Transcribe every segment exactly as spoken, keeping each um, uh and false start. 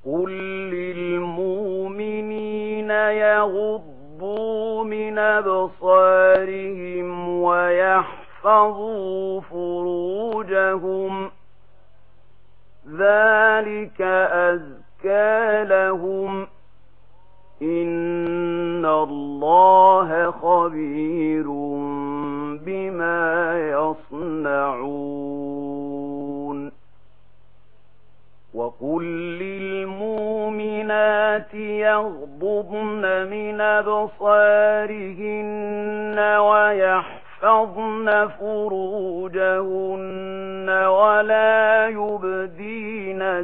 قل للمؤمنين يغضوا من أبصارهم ويحفظوا فروجهم ذلك أزكى لهم إن الله خبير بما يصنعون وقل للمؤمنات يغضضن من أبصارهن ويحفظن فروجهن ولا يبدين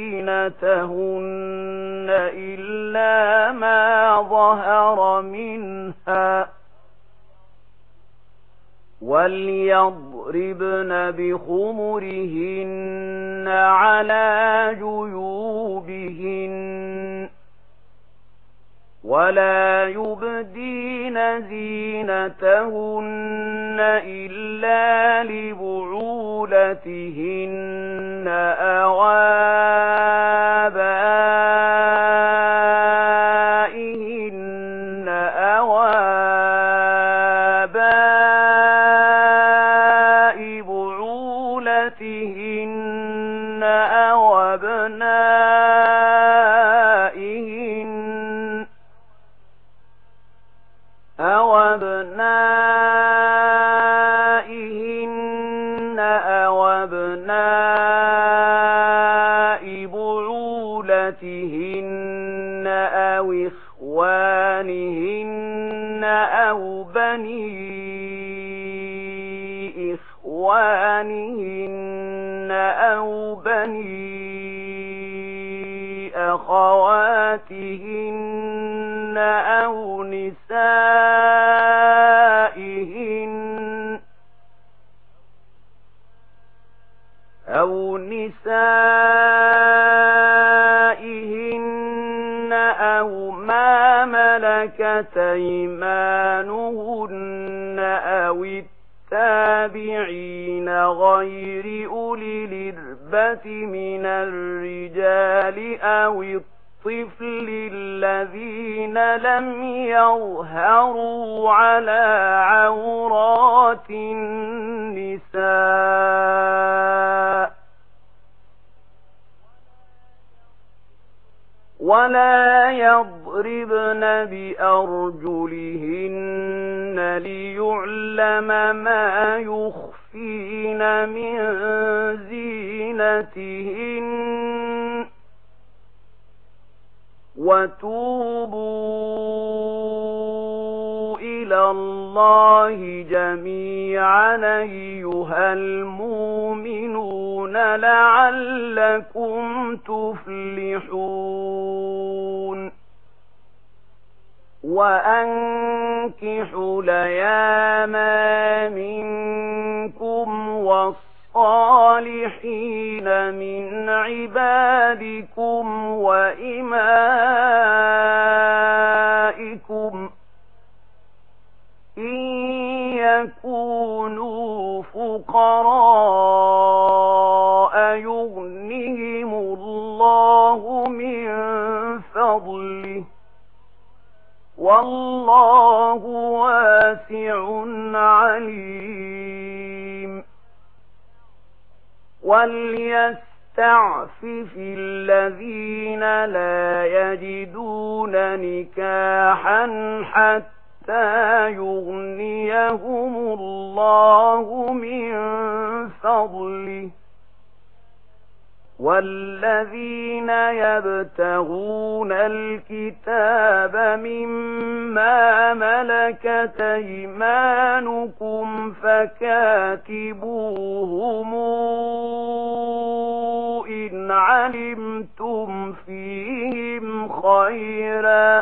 زينتهن إلا ما ظهر منها وليضربن بخمرهن على جيوبهن ولا يبدين زينتهن إلا لبعولتهن أو آبائهن أو آباء بعولتهن أو أبنائهن أو أبنائهن أو أبناء بعولتهن أو إخوانهن أو بني إخوانهن أو بني أخواتهن أو نسائهن أو نسائهن أو ما ملكت أيمانهن أو التابعين غير أولي الإربة من الرجال أو الطفل الذين لم يظهروا على عورات النساء ولا يضربن بأرجلهن ليعلم ما يخفين من زينتهن وتوبوا إلى الله جميعا أيها المؤمنون لعلكم تفلحون وأنكحوا الأيام منكم والصالحين من عبادكم وإمائكم إن يكونوا فقراء يغنهم الله من فضله والله واسع عليم وليستعفف الذين لا يجدون نكاحا حتى يغنيهم الله من فضله والذين يبتغون الكتاب مما ملكت أيمانكم فكاتبوهم إن علمتم فيهم خيرا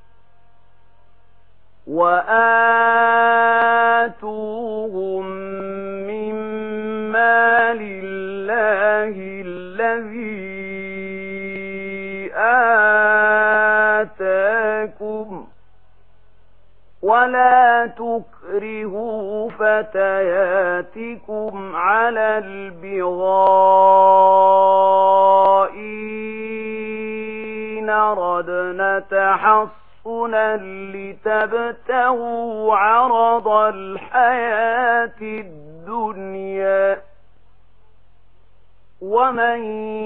وآتوهم مما لله الذي آتاكم ولا تكرهوا فتياتكم على البغاء أردنا تحصنا لتبتغوا عرض الحياة الدنيا ومن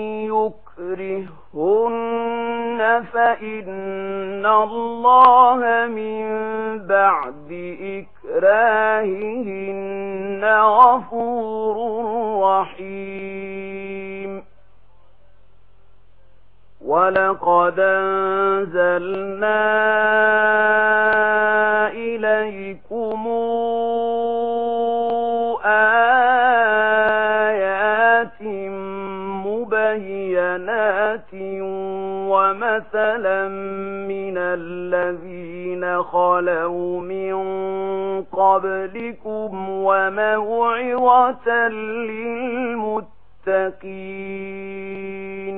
يكرهن فإن الله من بعد إكراههن غفور رحيم ولقد أنزلنا إليكم آيات مبينات ومثلا من الذين خلوا من قبلكم وموعظة للمتقين